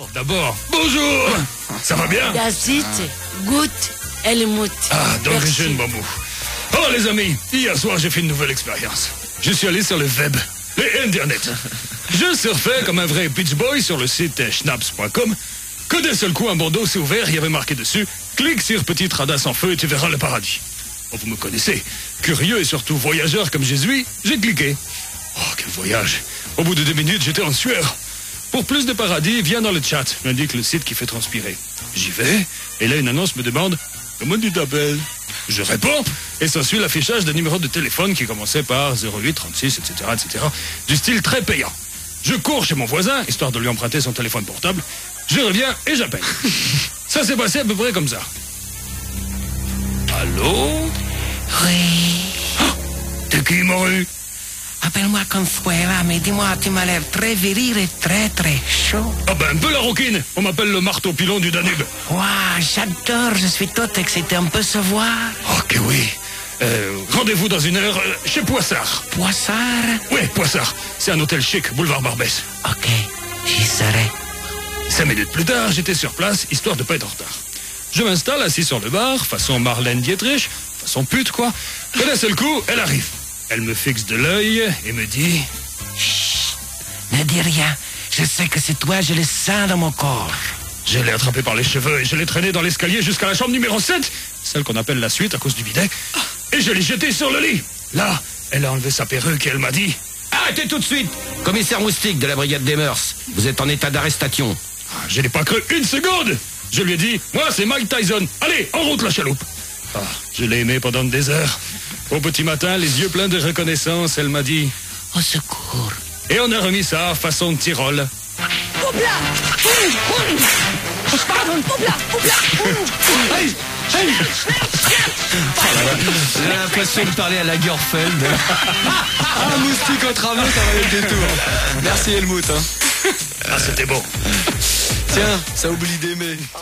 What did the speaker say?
D'abord, bonjour. Ça va bien? Dazit, Gout, Helmut. Ah, d'origine bambou. Oh les amis, hier soir j'ai fait une nouvelle expérience. Je suis allé sur le web, le internet. Je surfais comme un vrai beach boy sur le site schnaps.com. Que d'un seul coup un bandeau s'est ouvert, il y avait marqué dessus: clique sur petite radin sans feu et tu verras le paradis. Oh, vous me connaissez, curieux et surtout voyageur comme je suis, j'ai cliqué. Oh, quel voyage. Au bout de 2 minutes, j'étais en sueur. Pour plus de paradis, viens dans le chat, m'indique le site qui fait transpirer. J'y vais, et là une annonce me demande: comment tu t'appelles? Je réponds, et s'ensuit l'affichage d'un numéro de téléphone qui commençait par 08 36, etc., etc., du style très payant. Je cours chez mon voisin, histoire de lui emprunter son téléphone portable. Je reviens et j'appelle. Ça s'est passé à peu près comme ça. Allô? Oui. Oh, t'es qui, Moru? Appelle-moi Consuela, mais dis-moi, tu m'as l'air très viril et très très chaud. Ah ben un peu la rouquine. On m'appelle le marteau pilon du Danube. Waouh, j'adore, je suis tout excité, on peut se voir. Ok, oui. Rendez-vous dans 1 heure chez Poissard. Poissard? Oui, Poissard. C'est un hôtel chic, boulevard Barbès. Ok, j'y serai. 5 minutes plus tard, j'étais sur place, histoire de pas être en retard. Je m'installe assis sur le bar, façon Marlène Dietrich, façon pute quoi. Et d'un seul coup, elle arrive. Elle me fixe de l'œil et me dit: Chut, ne dis rien. Je sais que c'est toi, je le sens dans mon corps. Je l'ai attrapé par les cheveux et je l'ai traîné dans l'escalier jusqu'à la chambre numéro 7, celle qu'on appelle la suite à cause du bidet, et je l'ai jeté sur le lit. Là, elle a enlevé sa perruque et elle m'a dit: arrêtez tout de suite! Commissaire Moustique de la brigade des mœurs, vous êtes en état d'arrestation. Je n'ai pas cru 1 seconde. Je lui ai dit: moi c'est Mike Tyson, allez, en route la chaloupe. Ah, je l'ai aimé pendant des heures. Au petit matin, les yeux pleins de reconnaissance, elle m'a dit: Au secours. et on a remis ça façon Tyrol. J'ai l'impression de parler à Lagerfeld. Un moustique au travers, ça va le détour. Merci Helmut. Ah, c'était bon. Tiens, ça oublie d'aimer.